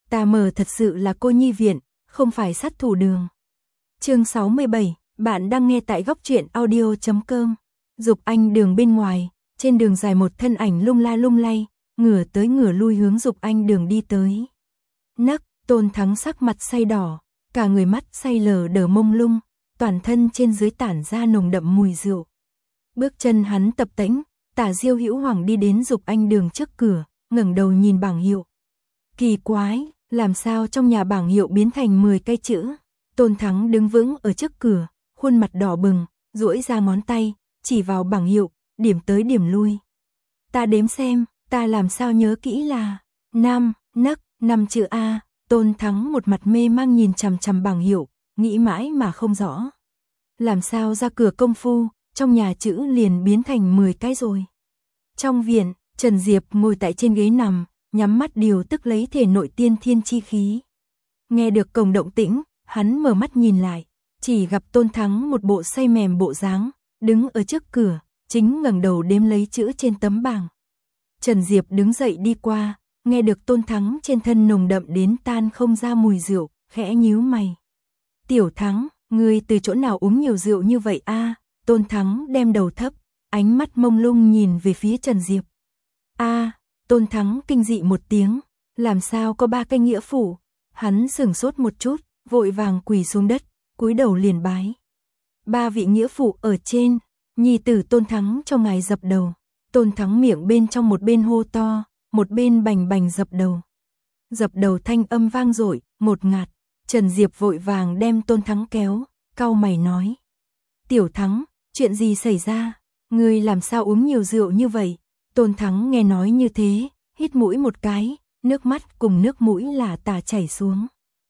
Ta mờ thật sự là cô nhi viện, không phải sát thủ đường. Chương 67, bạn đang nghe tại góc truyện audio.com. Dục Anh đường bên ngoài, trên đường dài một thân ảnh lung la lung lay, ngửa tới ngửa lui hướng Dục Anh đường đi tới. Nấc, Tôn Thắng sắc mặt say đỏ, cả người mắt say lờ đờ mông lung, toàn thân trên dưới tản ra nồng đậm mùi rượu. Bước chân hắn tập tễnh, Tả Diêu Hữu Hoàng đi đến Dục Anh đường trước cửa, ngẩng đầu nhìn bảng hiệu. Kỳ quái, làm sao trong nhà bảng hiệu biến thành 10 cái chữ? Tôn Thắng đứng vững ở trước cửa, khuôn mặt đỏ bừng, duỗi ra ngón tay, chỉ vào bảng hiệu, điểm tới điểm lui. Ta đếm xem, ta làm sao nhớ kỹ là 5 chữ A. Tôn Thắng một mặt mê mang nhìn chằm chằm bảng hiệu, nghĩ mãi mà không rõ. Làm sao ra cửa công phu, trong nhà chữ liền biến thành 10 cái rồi. Trong viện, Trần Diệp ngồi tại trên ghế nằm, nhắm mắt điều tức lấy thể nội tiên thiên chi khí. Nghe được cổng động tĩnh, hắn mở mắt nhìn lại, chỉ gặp Tôn Thắng một bộ say mềm bộ dáng, đứng ở trước cửa, chính ngẩng đầu đếm lấy chữ trên tấm bảng. Trần Diệp đứng dậy đi qua, nghe được Tôn Thắng trên thân nồng đậm đến tan không ra mùi rượu, khẽ nhíu mày. Tiểu Thắng, ngươi từ chỗ nào uống nhiều rượu như vậy a? Tôn Thắng đem đầu thấp, ánh mắt mông lung nhìn về phía Trần Diệp. A, Tôn Thắng kinh dị một tiếng, làm sao có 3 cái nghĩa phụ? Hắn sửng sốt một chút, vội vàng quỳ xuống đất, cúi đầu liền bái. 3 vị nghĩa phụ ở trên, nhi tử Tôn Thắng cho ngài dập đầu. Tôn Thắng miệng bên trong một bên hô to, một bên bành bành dập đầu. Dập đầu thanh âm vang dội, ngột ngạt. Trần Diệp vội vàng đem Tôn Thắng kéo, cau mày nói. Tiểu Thắng, chuyện gì xảy ra? Ngươi làm sao uống nhiều rượu như vậy? Tôn Thắng nghe nói như thế, hít mũi một cái, nước mắt cùng nước mũi là tả chảy xuống.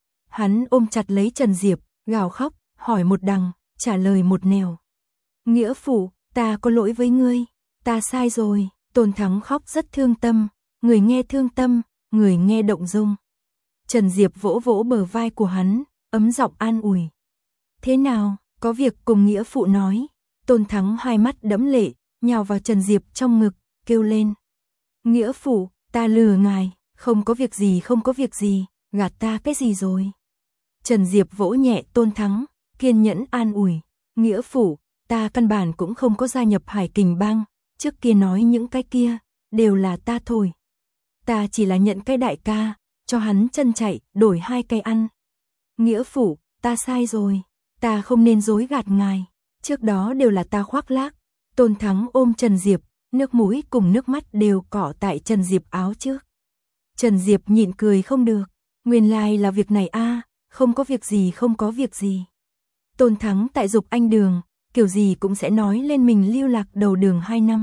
Hắn ôm chặt lấy Trần Diệp, gào khóc, hỏi một đằng, trả lời một nẻo. Nghĩa phụ, ta có lỗi với ngươi, ta sai rồi. Tôn Thắng khóc rất thương tâm, người nghe thương tâm, người nghe động dung. Trần Diệp vỗ vỗ bờ vai của hắn, ấm giọng an ủi. Thế nào, có việc cùng nghĩa phụ nói. Tôn Thắng hai mắt đẫm lệ, nhào vào Trần Diệp trong ngực, kêu lên. Nghĩa phụ, ta lừa ngài, không có việc gì không có việc gì, gạt ta cái gì rồi. Trần Diệp vỗ nhẹ Tôn Thắng, kiên nhẫn an ủi. Nghĩa phụ, ta căn bản cũng không có gia nhập Hải Kình Bang, trước kia nói những cái kia, đều là ta thôi. Ta chỉ là nhận cái đại ca, cho hắn chân chạy, đổi 2 cây ăn. Nghĩa phụ, ta sai rồi, ta không nên dối gạt ngài, trước đó đều là ta khoác lác. Tôn Thắng ôm Trần Diệp, nước mũi cùng nước mắt đều cọ tại Trần Diệp áo trước. Trần Diệp nhịn cười không được, nguyên lai là việc này a, không có việc gì không có việc gì. Tôn Thắng tại Dục Anh đường, kiểu gì cũng sẽ nói lên mình lưu lạc đầu đường 2 năm.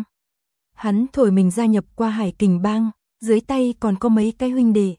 Hắn thổi mình gia nhập qua Hải Kình Bang, dưới tay còn có mấy cái huynh đệ.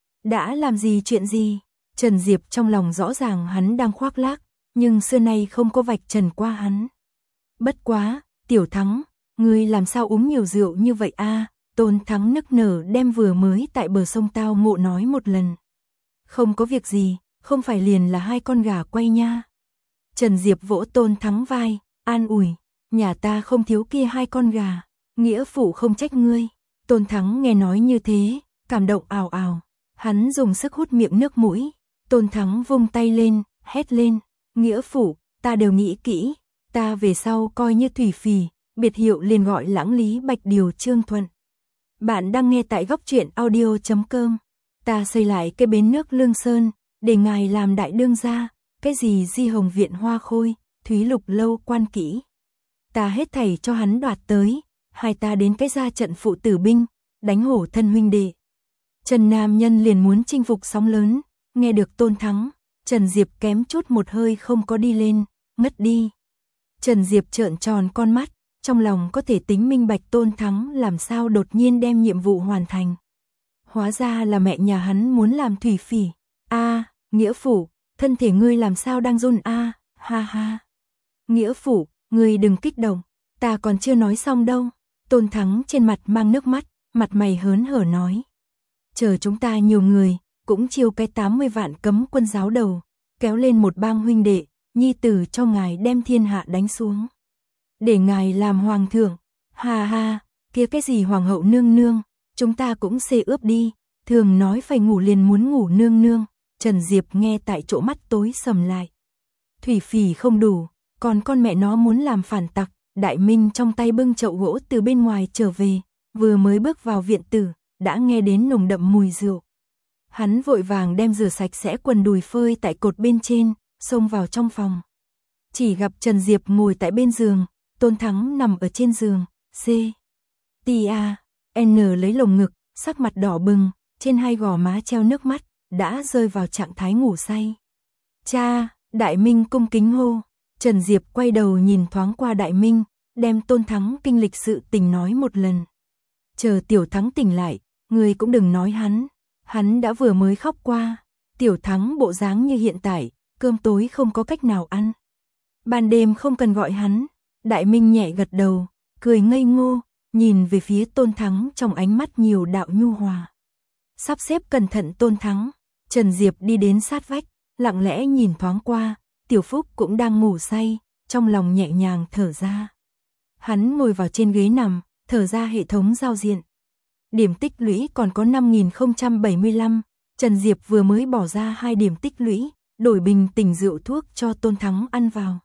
Đã làm gì chuyện gì? Trần Diệp trong lòng rõ ràng hắn đang khoác lác, nhưng xưa nay không có vạch trần qua hắn. Bất quá, Tiểu Thắng, ngươi làm sao uống nhiều rượu như vậy a? Tôn Thắng nức nở đem vừa mới tại bờ sông tao ngộ nói một lần. Không có việc gì, không phải liền là 2 con gà quay nha. Trần Diệp vỗ Tôn Thắng vai, an ủi, nhà ta không thiếu kia 2 con gà, nghĩa phụ không trách ngươi. Tôn Thắng nghe nói như thế, cảm động ào ào, hắn dùng sức hút miệng nước mũi. Tôn Thắng vung tay lên, hét lên, nghĩa phụ, ta đều nghĩ kỹ, ta về sau coi như thủy phỉ, biệt hiệu liền gọi Lãng Lý Bạch Điều Trương Thuận. Bạn đang nghe tại góc truyện audio.com. Ta xây lại cái bến nước Lương Sơn, để ngài làm đại đương gia, cái gì Di Hồng Viện Hoa Khôi, Thúy Lục Lâu Quan Kỹ. Ta hết thảy cho hắn đoạt tới, hai ta đến cái ra trận phụ tử binh, đánh hổ thân huynh đệ. Trần nam nhân liền muốn chinh phục sóng lớn, nghe được Tôn Thắng, Trần Diệp kém chút một hơi không có đi lên, ngất đi. Trần Diệp trợn tròn con mắt, trong lòng có thể tính minh bạch Tôn Thắng làm sao đột nhiên đem nhiệm vụ hoàn thành. Hóa ra là mẹ nhà hắn muốn làm thủy phỉ. A, nghĩa phụ, thân thể ngươi làm sao đang run a? Ha ha. Nghĩa phụ, ngươi đừng kích động, ta còn chưa nói xong đâu. Tôn Thắng trên mặt mang nước mắt, mặt mày hớn hở nói. Chờ chúng ta nhiều người, cũng chiêu cái 80 vạn cấm quân giáo đầu, kéo lên một bang huynh đệ, nhi tử cho ngài đem thiên hạ đánh xuống. Để ngài làm hoàng thượng, ha ha, kia cái gì hoàng hậu nương nương, chúng ta cũng xê ướp đi, thường nói phải ngủ liền muốn ngủ nương nương, Trần Diệp nghe tại chỗ mắt tối sầm lại. Thủy phỉ không đủ, còn con mẹ nó muốn làm phản tặc. Đại Minh trong tay bưng chậu gỗ từ bên ngoài trở về, vừa mới bước vào viện tử, đã nghe đến nồng đậm mùi rượu. Hắn vội vàng đem rửa sạch sẽ quần đùi phơi tại cột bên trên, xông vào trong phòng. Chỉ gặp Trần Diệp ngồi tại bên giường, Tôn Thắng nằm ở trên giường, N lấy lồng ngực, sắc mặt đỏ bừng, trên hai gò má treo nước mắt, đã rơi vào trạng thái ngủ say. Cha, Đại Minh cung kính hô. Trần Diệp quay đầu nhìn thoáng qua Đại Minh, đem Tôn Thắng kinh lịch sự tình nói một lần. Chờ Tiểu Thắng tỉnh lại, người cũng đừng nói hắn đã vừa mới khóc qua. Tiểu Thắng bộ dáng như hiện tại, cơm tối không có cách nào ăn. Ban đêm không cần gọi hắn. Đại Minh nhẹ gật đầu, cười ngây ngô, nhìn về phía Tôn Thắng trong ánh mắt nhiều đạo nhu hòa. Sắp xếp cẩn thận Tôn Thắng, Trần Diệp đi đến sát vách, lặng lẽ nhìn thoáng qua, Tiểu Phúc cũng đang ngủ say, trong lòng nhẹ nhàng thở ra. Hắn ngồi vào trên ghế nằm, thở ra hệ thống giao diện. Điểm tích lũy còn có 5075, Trần Diệp vừa mới bỏ ra 2 điểm tích lũy, đổi bình tỉnh rượu thuốc cho Tôn Thắng ăn vào.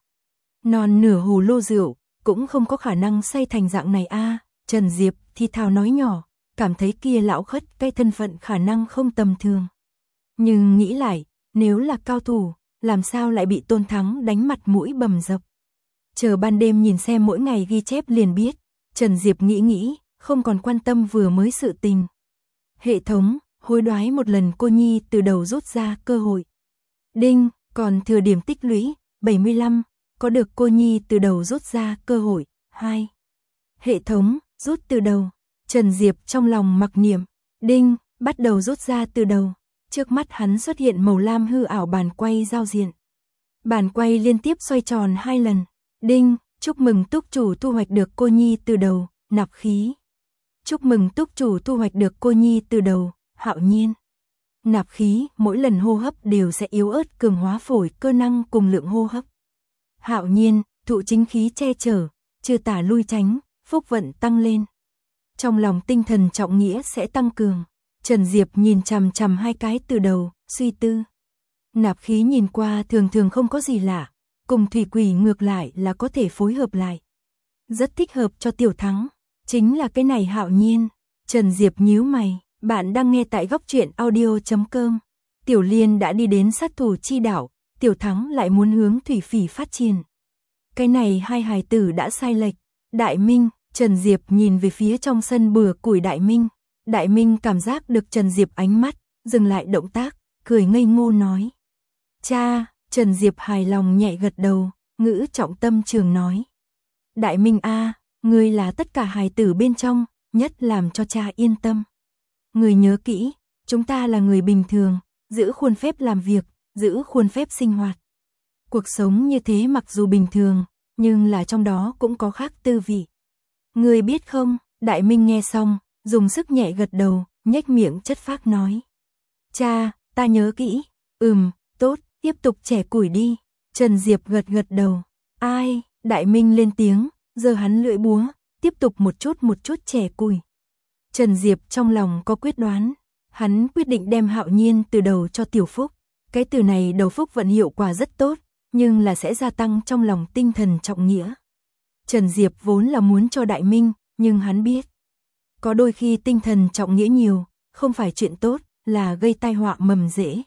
Non nửa hồ lô rượu, cũng không có khả năng say thành dạng này a. Trần Diệp thì thào nói nhỏ, cảm thấy kia lão khất cái thân phận khả năng không tầm thường. Nhưng nghĩ lại, nếu là cao thủ, làm sao lại bị Tôn Thắng đánh mặt mũi bầm dập. Chờ ban đêm nhìn xem mỗi ngày ghi chép liền biết. Trần Diệp nghĩ, không còn quan tâm vừa mới sự tình. Hệ thống, hối đoái một lần cô nhi từ đầu rút ra cơ hội. Đinh, còn thừa điểm tích lũy, 75, có được cô nhi từ đầu rút ra cơ hội, 2. Hệ thống, rút từ đầu. Trần Diệp trong lòng mặc niệm, đinh, bắt đầu rút ra từ đầu. Trước mắt hắn xuất hiện màu lam hư ảo bàn quay giao diện. Bàn quay liên tiếp xoay tròn 2 lần. Đinh, chúc mừng túc chủ thu hoạch được cô nhi từ đầu, nạp khí. Chúc mừng túc chủ thu hoạch được cô nhi từ đầu, Hạo Nhiên. Nạp khí, mỗi lần hô hấp đều sẽ yếu ớt cường hóa phổi cơ năng cùng lượng hô hấp. Hạo Nhiên, thụ chính khí che chở, trừ tả lui tránh, phúc vận tăng lên. Trong lòng tinh thần trọng nghĩa sẽ tăng cường. Trần Diệp nhìn chằm chằm 2 cái từ đầu, suy tư. Nạp khí nhìn qua thường không có gì lạ, cùng thủy quỷ ngược lại là có thể phối hợp lại. Rất thích hợp cho Tiểu Thắng, chính là cái này Hạo Nhiên. Trần Diệp nhíu mày, bạn đang nghe tại góc truyện audio.com. Tiểu Liên đã đi đến sát thủ chi đảo, Tiểu Thắng lại muốn hướng thủy phỉ phát triển. Cái này hai hài tử đã sai lệch. Đại Minh, Trần Diệp nhìn về phía trong sân bừa củi Đại Minh. Đại Minh cảm giác được Trần Diệp ánh mắt, dừng lại động tác, cười ngây ngô nói. Cha, Trần Diệp hài lòng nhẹ gật đầu, ngữ trọng tâm trường nói. Đại Minh a, ngươi là tất cả hài tử bên trong, nhất làm cho cha yên tâm. Ngươi nhớ kỹ, chúng ta là người bình thường, giữ khuôn phép làm việc, giữ khuôn phép sinh hoạt. Cuộc sống như thế mặc dù bình thường, nhưng là trong đó cũng có khác tư vị. Ngươi biết không? Đại Minh nghe xong, dùng sức nhẹ gật đầu, nhếch miệng chất phác nói. Cha, ta nhớ kỹ. Tốt, tiếp tục chẻ củi đi. Trần Diệp gật đầu. Ai? Đại Minh lên tiếng, giơ hắn lưỡi búa, tiếp tục một chút chẻ củi. Trần Diệp trong lòng có quyết đoán, hắn quyết định đem Hạo Nhiên từ đầu cho Tiểu Phúc. Cái từ này đầu phúc vận hiệu quả rất tốt, nhưng là sẽ gia tăng trong lòng tinh thần trọng nghĩa. Trần Diệp vốn là muốn cho Đại Minh, nhưng hắn biết. Có đôi khi tinh thần trọng nghĩa nhiều, không phải chuyện tốt, là gây tai họa mầm rễ.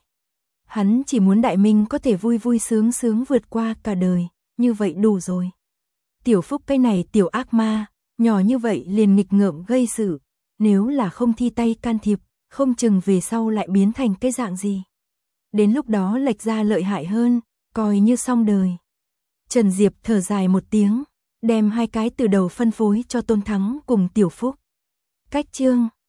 Hắn chỉ muốn Đại Minh có thể vui vui sướng sướng vượt qua cả đời, như vậy đủ rồi. Tiểu Phúc cái này tiểu ác ma, nhỏ như vậy liền nghịch ngợm gây sự, nếu là không thi tay can thiệp, không chừng về sau lại biến thành cái dạng gì. Đến lúc đó lệch ra lợi hại hơn, coi như xong đời. Trần Diệp thở dài một tiếng, đem 2 cái từ đầu phân phối cho Tôn Thắng cùng Tiểu Phúc. Cách chương